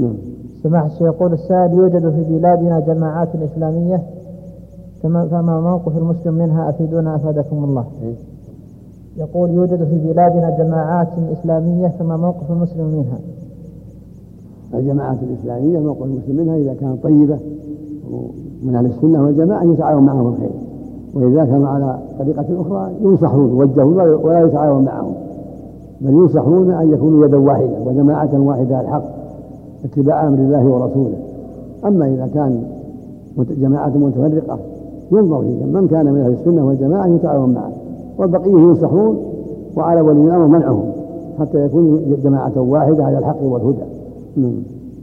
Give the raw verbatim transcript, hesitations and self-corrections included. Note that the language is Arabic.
نعم. سماحة الشيخ يقول السائل: يوجد في بلادنا جماعات إسلامية فما موقف المسلم منها؟ أفيدونا أفادكم الله. إيه؟ يقول يوجد في بلادنا جماعات إسلامية فما موقف المسلم منها؟ الجماعات الإسلامية موقف المسلم منها إذا كانت طيبة من أهل السنة والجماعة يتعاون معهم الخير، وإذا كانوا على طريقة أخرى ينصحون يوجهون ولا يتعاون معهم، بل ينصحون أن يكونوا يدا واحدة وجماعة واحدة الحق اتباع أمر الله ورسوله. أما إذا كان جماعة متفرقة ينظر فيهم، من كان من أهل السنة والجماعة يتعاون معه والبقية ينصحون، وعلى ولي الأمر منعهم حتى يكونوا جماعة واحدة على الحق والهدى.